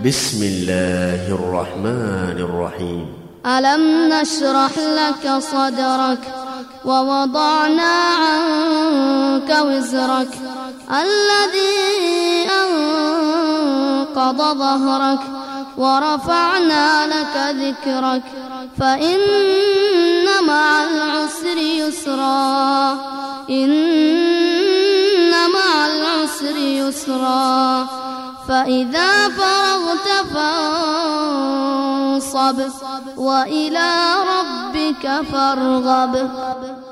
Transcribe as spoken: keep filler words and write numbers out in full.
بسم الله الرحمن الرحيم. ألم نشرح لك صدرك ووضعنا عنك وزرك الذي أنقض ظهرك ورفعنا لك ذكرك فإن مع العسر يسرا إن مع العسر يسرا فإذا فرغت فانصب وإلى ربك فارغب.